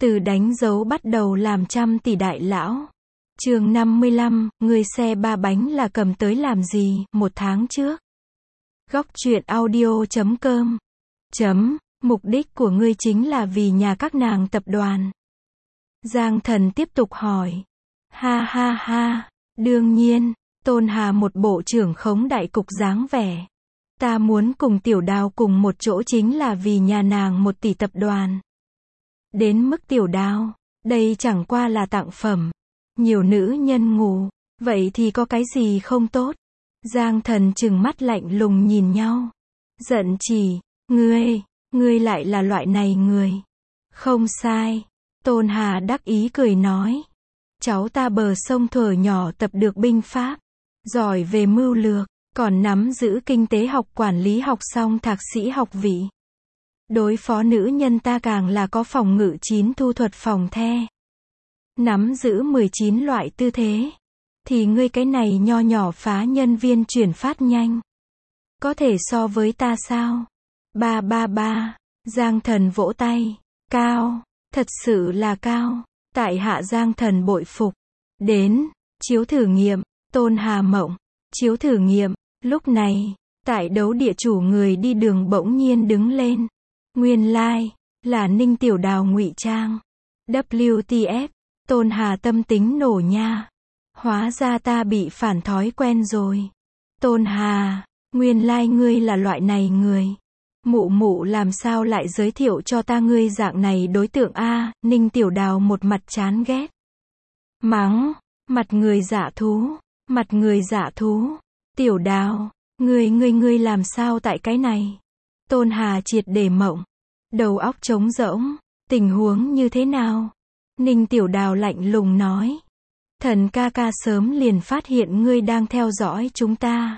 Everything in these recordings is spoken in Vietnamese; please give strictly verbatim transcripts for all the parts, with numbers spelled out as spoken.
Từ đánh dấu bắt đầu làm trăm tỷ đại lão. Chương năm mươi lăm, người xe ba bánh là cầm tới làm gì, một tháng trước. Góc truyện audio chấm com. Chấm, mục đích của ngươi chính là vì nhà các nàng tập đoàn. Giang Thần tiếp tục hỏi. Ha ha ha, đương nhiên, Tôn Hà một bộ trưởng khống đại cục dáng vẻ. Ta muốn cùng Tiểu Đào cùng một chỗ chính là vì nhà nàng một tỷ tập đoàn. Đến mức Tiểu Đào, đây chẳng qua là tặng phẩm. Nhiều nữ nhân ngủ, vậy thì có cái gì không tốt? Giang Thần trừng mắt lạnh lùng nhìn nhau. Giận chỉ, ngươi, ngươi lại là loại này người. Không sai. Tôn Hà đắc ý cười nói. Cháu ta bờ sông thuở nhỏ tập được binh pháp. Giỏi về mưu lược, còn nắm giữ kinh tế học quản lý học xong thạc sĩ học vị. Đối phó nữ nhân ta càng là có phòng ngự chín thu thuật phòng the. Nắm giữ mười chín loại tư thế. Thì ngươi cái này nho nhỏ phá nhân viên chuyển phát nhanh. Có thể so với ta sao? Ba ba ba. Giang Thần vỗ tay. Cao. Thật sự là cao. Tại hạ Giang Thần bội phục. Đến. Chiếu thử nghiệm. Tôn Hà mộng. Chiếu thử nghiệm. Lúc này. Tại đấu địa chủ người đi đường bỗng nhiên đứng lên. Nguyên lai. Like, là Ninh Tiểu Đào ngụy trang. W T F. Tôn Hà tâm tính nổ nha. Hóa ra ta bị phản thói quen rồi. Tôn Hà, nguyên lai like ngươi là loại này người. Mụ mụ làm sao lại giới thiệu cho ta ngươi dạng này đối tượng a? Ninh Tiểu Đào một mặt chán ghét. Mắng, mặt người dạ thú, mặt người dạ thú. Tiểu Đào, ngươi ngươi ngươi làm sao tại cái này? Tôn Hà triệt để mộng. Đầu óc trống rỗng, tình huống như thế nào? Ninh Tiểu Đào lạnh lùng nói. Thần ca ca sớm liền phát hiện ngươi đang theo dõi chúng ta.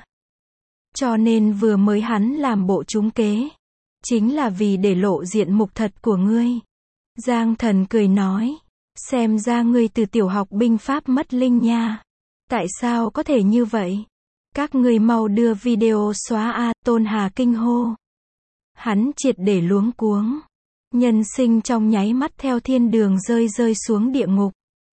Cho nên vừa mới hắn làm bộ trúng kế. Chính là vì để lộ diện mục thật của ngươi. Giang Thần cười nói. Xem ra ngươi từ tiểu học binh pháp mất linh nha. Tại sao có thể như vậy? Các ngươi mau đưa video xóa a. Tôn Hà kinh hô. Hắn triệt để luống cuống. Nhân sinh trong nháy mắt theo thiên đường rơi rơi xuống địa ngục.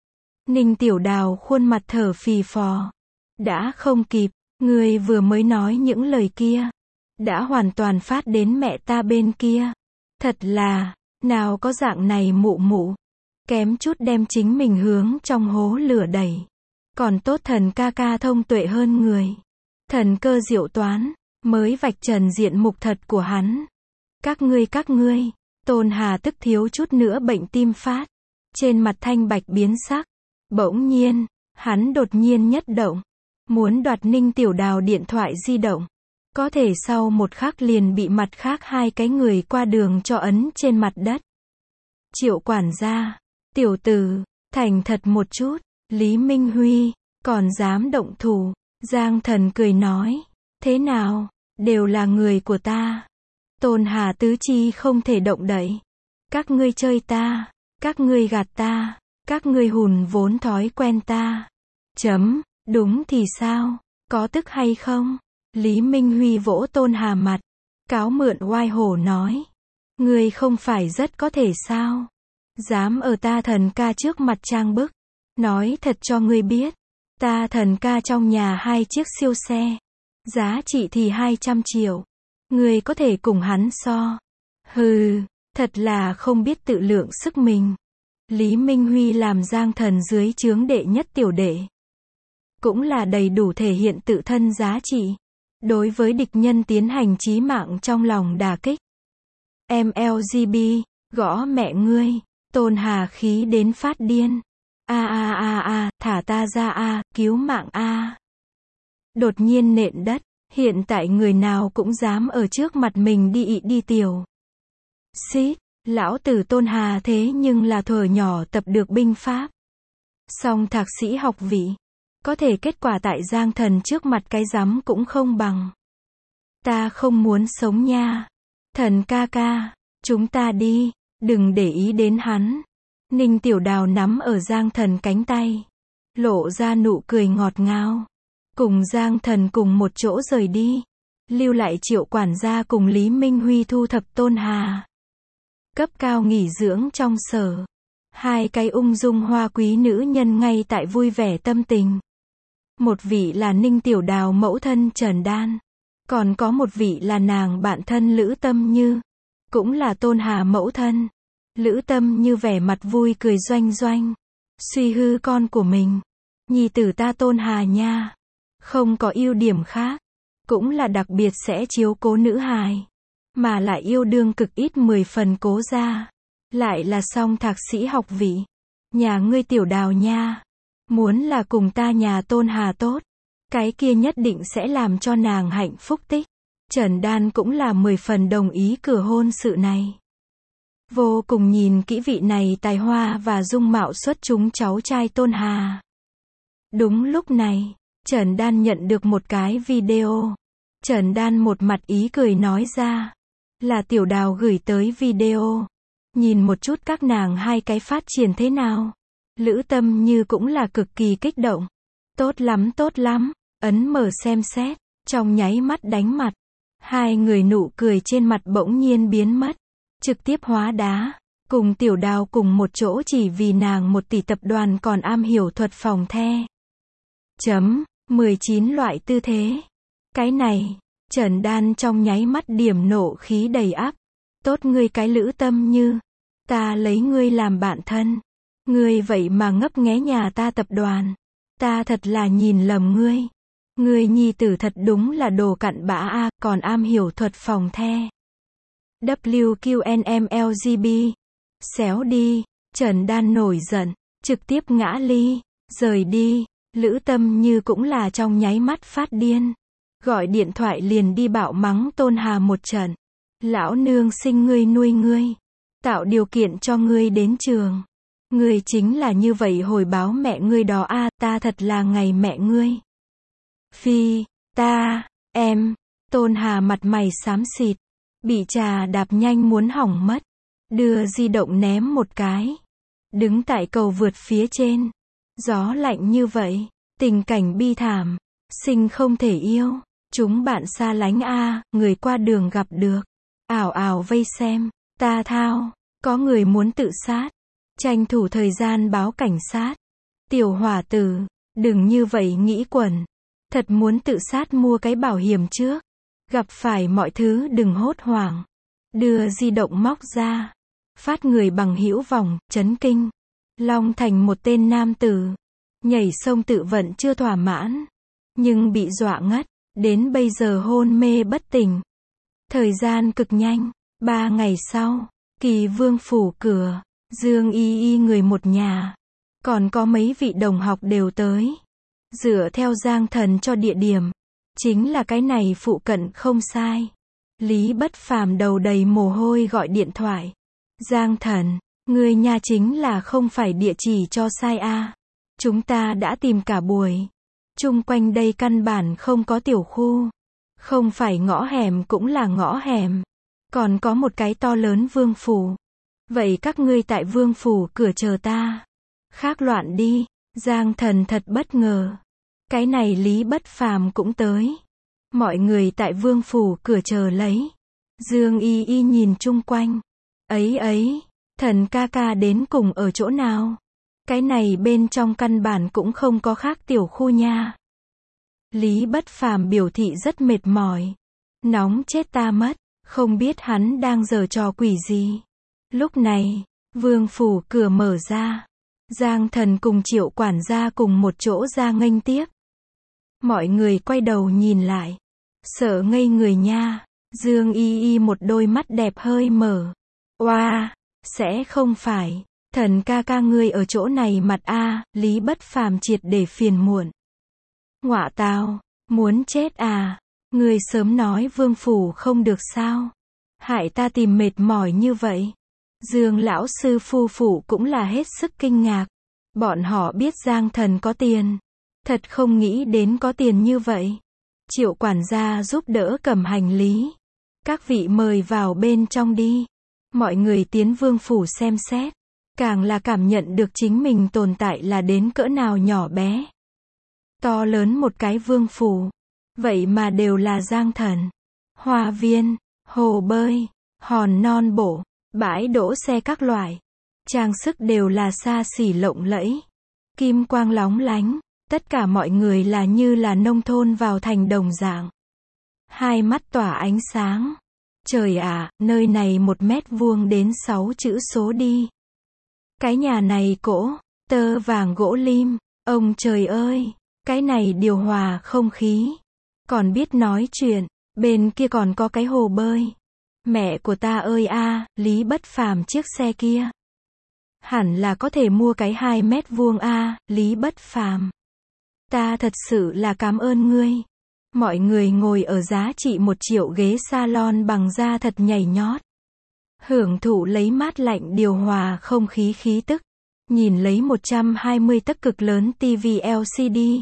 Ninh Tiểu Đào khuôn mặt thở phì phò. Đã không kịp, ngươi vừa mới nói những lời kia. Đã hoàn toàn phát đến mẹ ta bên kia. Thật là, nào có dạng này mụ mụ. Kém chút đem chính mình hướng trong hố lửa đẩy. Còn tốt thần ca ca thông tuệ hơn người. Thần cơ diệu toán, mới vạch trần diện mục thật của hắn. Các ngươi các ngươi. Tôn Hà tức thiếu chút nữa bệnh tim phát. Trên mặt thanh bạch biến sắc. Bỗng nhiên, hắn đột nhiên nhất động. Muốn đoạt Ninh Tiểu Đào điện thoại di động. Có thể sau một khắc liền bị mặt khác hai cái người qua đường cho ấn trên mặt đất. Triệu quản gia. Tiểu tử, thành thật một chút. Lý Minh Huy, còn dám động thủ. Giang Thần cười nói. Thế nào, đều là người của ta. Tôn Hà tứ chi không thể động đậy. Các ngươi chơi ta. Các ngươi gạt ta. Các ngươi hùn vốn thói quen ta. Chấm, đúng thì sao? Có tức hay không? Lý Minh Huy vỗ Tôn Hà mặt. Cáo mượn oai hổ nói. Ngươi không phải rất có thể sao? Dám ở ta thần ca trước mặt trang bức. Nói thật cho ngươi biết. Ta thần ca trong nhà hai chiếc siêu xe. Giá trị thì hai trăm triệu. Ngươi có thể cùng hắn so. Hừ, thật là không biết tự lượng sức mình. Lý Minh Huy làm Giang Thần dưới trướng đệ nhất tiểu đệ. Cũng là đầy đủ thể hiện tự thân giá trị. Đối với địch nhân tiến hành chí mạng trong lòng đả kích. em lờ giê bê, gõ mẹ ngươi. Tôn Hà khí đến phát điên. A a a a, thả ta ra a, cứu mạng a. Đột nhiên nện đất. Hiện tại người nào cũng dám ở trước mặt mình đi ị đi tiểu. Xít, lão tử Tôn Hà thế nhưng là thuở nhỏ tập được binh pháp. Song thạc sĩ học vị. Có thể kết quả tại Giang Thần trước mặt cái rắm cũng không bằng. Ta không muốn sống nha. Thần ca ca, chúng ta đi, đừng để ý đến hắn. Ninh Tiểu Đào nắm ở Giang Thần cánh tay. Lộ ra nụ cười ngọt ngào. Cùng Giang Thần cùng một chỗ rời đi. Lưu lại Triệu quản gia cùng Lý Minh Huy thu thập Tôn Hà. Cấp cao nghỉ dưỡng trong sở. Hai cái ung dung hoa quý nữ nhân ngay tại vui vẻ tâm tình. Một vị là Ninh Tiểu Đào mẫu thân Trần Đan. Còn có một vị là nàng bạn thân Lữ Tâm Như. Cũng là Tôn Hà mẫu thân. Lữ Tâm Như vẻ mặt vui cười doanh doanh. Suy hư con của mình. Nhi tử ta Tôn Hà nha. Không có ưu điểm khác. Cũng là đặc biệt sẽ chiếu cố nữ hài. Mà lại yêu đương cực ít mười phần cố ra. Lại là song thạc sĩ học vị. Nhà ngươi Tiểu Đào nha. Muốn là cùng ta nhà Tôn Hà tốt. Cái kia nhất định sẽ làm cho nàng hạnh phúc tích. Trần Đan cũng là mười phần đồng ý cửa hôn sự này. Vô cùng nhìn kỹ vị này tài hoa và dung mạo xuất chúng cháu trai Tôn Hà. Đúng lúc này, Trần Đan nhận được một cái video. Trần Đan một mặt ý cười nói ra. Là Tiểu Đào gửi tới video. Nhìn một chút các nàng hai cái phát triển thế nào. Lữ Tâm Như cũng là cực kỳ kích động. Tốt lắm tốt lắm. Ấn mở xem xét. Trong nháy mắt đánh mặt. Hai người nụ cười trên mặt bỗng nhiên biến mất. Trực tiếp hóa đá. Cùng Tiểu Đào cùng một chỗ chỉ vì nàng một tỷ tập đoàn còn am hiểu thuật phòng the. Chấm. mười chín loại tư thế. Cái này. Trần Đan trong nháy mắt điểm nộ khí đầy ắp. Tốt ngươi cái Lữ Tâm Như. Ta lấy ngươi làm bạn thân. Ngươi vậy mà ngấp nghé nhà ta tập đoàn. Ta thật là nhìn lầm ngươi. Ngươi nhi tử thật đúng là đồ cặn bã a, còn am hiểu thuật phòng the. W Q N M L G B. Xéo đi. Trần Đan nổi giận. Trực tiếp ngã ly. Rời đi. Lữ Tâm Như cũng là trong nháy mắt phát điên. Gọi điện thoại liền đi bạo mắng Tôn Hà một trận. Lão nương sinh ngươi nuôi ngươi. Tạo điều kiện cho ngươi đến trường. Ngươi chính là như vậy hồi báo mẹ ngươi đó a, ta thật là ngày mẹ ngươi. Phi, ta, em. Tôn Hà mặt mày xám xịt. Bị trà đạp nhanh muốn hỏng mất. Đưa di động ném một cái. Đứng tại cầu vượt phía trên. Gió lạnh như vậy. Tình cảnh bi thảm. Sinh không thể yêu. Chúng bạn xa lánh a, người qua đường gặp được. Ảo ảo vây xem. Ta thao. Có người muốn tự sát. Tranh thủ thời gian báo cảnh sát. Tiểu hỏa tử. Đừng như vậy nghĩ quẩn. Thật muốn tự sát mua cái bảo hiểm trước. Gặp phải mọi thứ đừng hốt hoảng. Đưa di động móc ra. Phát người bằng hữu vòng, chấn kinh. Long Thành một tên nam tử. Nhảy sông tự vận chưa thỏa mãn. Nhưng bị dọa ngất. Đến bây giờ hôn mê bất tỉnh. Thời gian cực nhanh. Ba ngày sau. Kỳ Vương phủ cửa. Dương Y Y người một nhà. Còn có mấy vị đồng học đều tới. Dựa theo Giang Thần cho địa điểm. Chính là cái này phụ cận không sai. Lý Bất Phàm đầu đầy mồ hôi gọi điện thoại. Giang Thần, người nhà chính là không phải địa chỉ cho sai a. Chúng ta đã tìm cả buổi. Chung quanh đây căn bản không có tiểu khu. Không phải ngõ hẻm cũng là ngõ hẻm. Còn có một cái to lớn Vương phủ. Vậy các ngươi tại Vương phủ cửa chờ ta. Khác loạn đi. Giang Thần thật bất ngờ. Cái này Lý Bất Phàm cũng tới. Mọi người tại Vương phủ cửa chờ lấy. Dương Y Y nhìn chung quanh. Ấy ấy, Thần ca ca đến cùng ở chỗ nào? Cái này bên trong căn bản cũng không có khác tiểu khu nha. Lý Bất Phàm biểu thị rất mệt mỏi. Nóng chết ta mất, không biết hắn đang giở trò quỷ gì. Lúc này, Vương phủ cửa mở ra. Giang Thần cùng Triệu quản gia cùng một chỗ ra nghênh tiếp. Mọi người quay đầu nhìn lại. Sợ ngây người nha. Dương Y Y một đôi mắt đẹp hơi mở. Oa, sẽ không phải. Thần ca ca ngươi ở chỗ này mặt a. Lý Bất Phàm triệt để phiền muộn. Ngọa tào, muốn chết à. Ngươi sớm nói Vương phủ không được sao. Hại ta tìm mệt mỏi như vậy. Dương lão sư phu phụ cũng là hết sức kinh ngạc. Bọn họ biết Giang Thần có tiền. Thật không nghĩ đến có tiền như vậy. Triệu quản gia giúp đỡ cầm hành lý. Các vị mời vào bên trong đi. Mọi người tiến Vương phủ xem xét. Càng là cảm nhận được chính mình tồn tại là đến cỡ nào nhỏ bé. To lớn một cái Vương phủ. Vậy mà đều là Giang Thần. Hoa viên, hồ bơi, hòn non bộ, bãi đỗ xe các loại. Trang sức đều là xa xỉ lộng lẫy, kim quang lóng lánh, tất cả mọi người là như là nông thôn vào thành đồng dạng. Hai mắt tỏa ánh sáng. Trời ạ, nơi này một mét vuông đến sáu chữ số đi. Cái nhà này cỗ, tơ vàng gỗ lim, ông trời ơi, cái này điều hòa không khí. Còn biết nói chuyện, bên kia còn có cái hồ bơi. Mẹ của ta ơi a, Lý Bất Phàm chiếc xe kia. Hẳn là có thể mua cái hai mét vuông a, Lý Bất Phàm. Ta thật sự là cảm ơn ngươi. Mọi người ngồi ở giá trị một triệu ghế salon bằng da thật nhảy nhót. Hưởng thụ lấy mát lạnh điều hòa không khí khí tức. Nhìn lấy một trăm hai mươi tấc cực lớn ti vi lờ xê đê.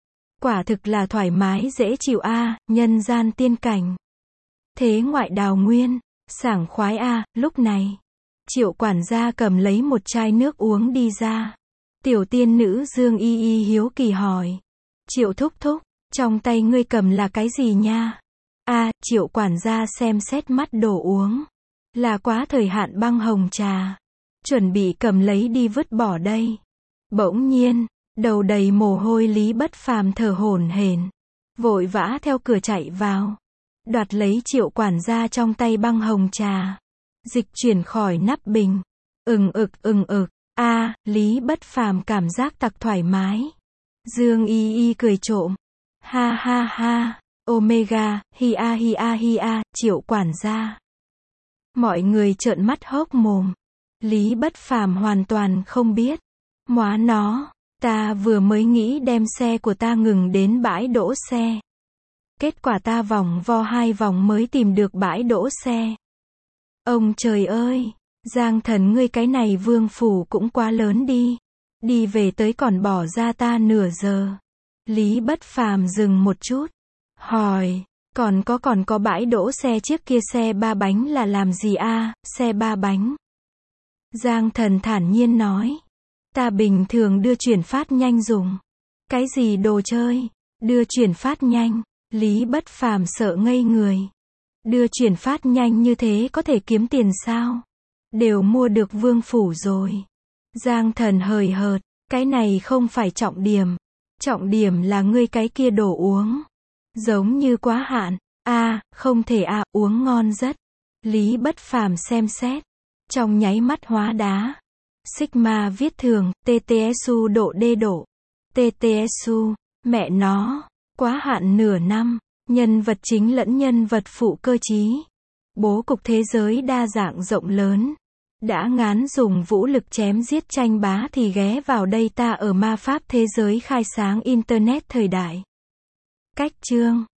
Quả thực là thoải mái dễ chịu a, nhân gian tiên cảnh. Thế ngoại đào nguyên, sảng khoái a, lúc này. Triệu quản gia cầm lấy một chai nước uống đi ra. Tiểu tiên nữ Dương Y Y hiếu kỳ hỏi. Triệu thúc thúc, trong tay ngươi cầm là cái gì nha? A, Triệu quản gia xem xét mắt đồ uống. Là quá thời hạn băng hồng trà. Chuẩn bị cầm lấy đi vứt bỏ đây. Bỗng nhiên, đầu đầy mồ hôi Lý Bất Phàm thở hổn hển, vội vã theo cửa chạy vào, đoạt lấy Triệu quản gia trong tay băng hồng trà, dịch chuyển khỏi nắp bình. Ừng ực ừng ực, a, Lý Bất Phàm cảm giác tặc thoải mái. Dương Y Y cười trộm. Ha ha ha, Omega, hi a hi a hi a, Triệu quản gia. Mọi người trợn mắt hốc mồm. Lý Bất Phàm hoàn toàn không biết. Móa nó, ta vừa mới nghĩ đem xe của ta ngừng đến bãi đỗ xe. Kết quả ta vòng vo hai vòng mới tìm được bãi đỗ xe. Ông trời ơi, Giang Thần ngươi cái này vương phủ cũng quá lớn đi. Đi về tới còn bỏ ra ta nửa giờ. Lý Bất Phàm dừng một chút. Hỏi, còn có còn có bãi đỗ xe chiếc kia xe ba bánh là làm gì a, xe ba bánh? Giang Thần thản nhiên nói. Ta bình thường đưa chuyển phát nhanh dùng. Cái gì đồ chơi? Đưa chuyển phát nhanh. Lý Bất Phàm sợ ngây người. Đưa chuyển phát nhanh như thế có thể kiếm tiền sao? Đều mua được vương phủ rồi. Giang Thần hời hợt. Cái này không phải trọng điểm. Trọng điểm là ngươi cái kia đồ uống. Giống như quá hạn. A, không thể a, uống ngon rất. Lý Bất Phàm xem xét. Trong nháy mắt hóa đá. Sigma viết thường, tê tê ét u độ D độ. tê tê ét u, mẹ nó, quá hạn nửa năm, nhân vật chính lẫn nhân vật phụ cơ trí. Bố cục thế giới đa dạng rộng lớn. Đã ngán dùng vũ lực chém giết tranh bá thì ghé vào đây ta ở ma pháp thế giới khai sáng Internet thời đại. Cách chương